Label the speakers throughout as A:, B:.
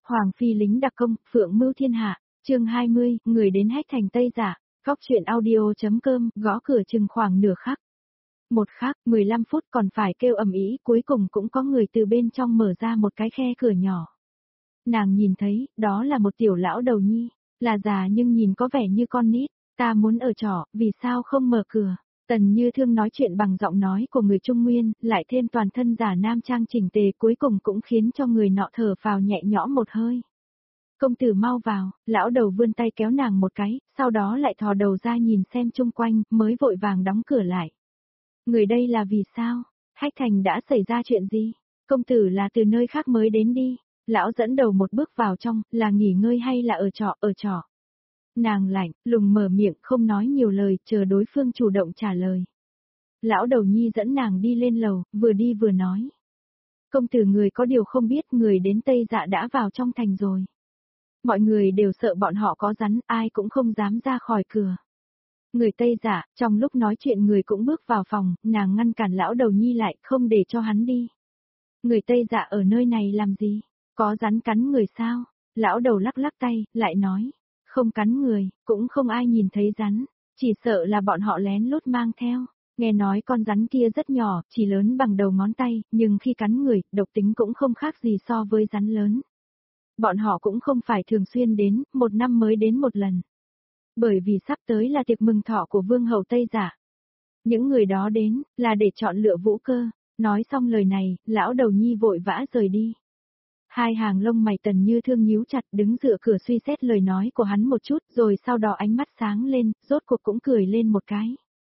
A: Hoàng phi lính đặc công, phượng mưu thiên hạ, chương 20, người đến Hách Thành Tây Dạ, góc chuyện audio.com, gõ cửa chừng khoảng nửa khắc. Một khắc, 15 phút còn phải kêu ầm ĩ, cuối cùng cũng có người từ bên trong mở ra một cái khe cửa nhỏ. Nàng nhìn thấy, đó là một tiểu lão đầu nhi, là già nhưng nhìn có vẻ như con nít, ta muốn ở trọ, vì sao không mở cửa? Tần Như Thương nói chuyện bằng giọng nói của người Trung Nguyên, lại thêm toàn thân giả nam trang chỉnh tề cuối cùng cũng khiến cho người nọ thở phào nhẹ nhõm một hơi. Công tử mau vào, lão đầu vươn tay kéo nàng một cái, sau đó lại thò đầu ra nhìn xem chung quanh, mới vội vàng đóng cửa lại. Người đây là vì sao? Hách Thành đã xảy ra chuyện gì? Công tử là từ nơi khác mới đến đi. Lão dẫn đầu một bước vào trong, là nghỉ ngơi hay là ở trọ? Nàng lạnh, lùng mở miệng không nói nhiều lời, chờ đối phương chủ động trả lời. Lão đầu nhi dẫn nàng đi lên lầu, vừa đi vừa nói. Công tử người có điều không biết người đến Tây Dạ đã vào trong thành rồi. Mọi người đều sợ bọn họ có rắn, ai cũng không dám ra khỏi cửa. Người Tây Dạ, trong lúc nói chuyện người cũng bước vào phòng, nàng ngăn cản lão đầu nhi lại, không để cho hắn đi. Người Tây Dạ ở nơi này làm gì? Có rắn cắn người sao? Lão đầu lắc lắc tay, lại nói. Không cắn người, cũng không ai nhìn thấy rắn, chỉ sợ là bọn họ lén lút mang theo. Nghe nói con rắn kia rất nhỏ, chỉ lớn bằng đầu ngón tay, nhưng khi cắn người, độc tính cũng không khác gì so với rắn lớn. Bọn họ cũng không phải thường xuyên đến, một năm mới đến một lần. Bởi vì sắp tới là tiệc mừng thọ của Vương hậu Tây Dạ. Những người đó đến, là để chọn lựa vũ cơ. Nói xong lời này, lão đầu nhi vội vã rời đi. Hai hàng lông mày Tần Như Thương nhíu chặt đứng dựa cửa suy xét lời nói của hắn một chút rồi sau đó ánh mắt sáng lên, rốt cuộc cũng cười lên một cái.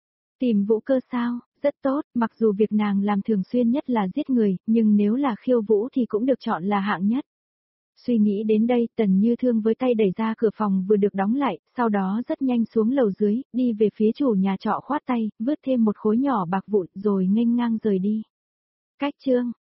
A: Tìm vũ cơ sao, rất tốt, mặc dù việc nàng làm thường xuyên nhất là giết người, nhưng nếu là khiêu vũ thì cũng được chọn là hạng nhất. Suy nghĩ đến đây, Tần Như Thương với tay đẩy ra cửa phòng vừa được đóng lại, sau đó rất nhanh xuống lầu dưới, đi về phía chủ nhà trọ khoát tay, vứt thêm một khối nhỏ bạc vụn rồi nghênh ngang rời đi. Cách chương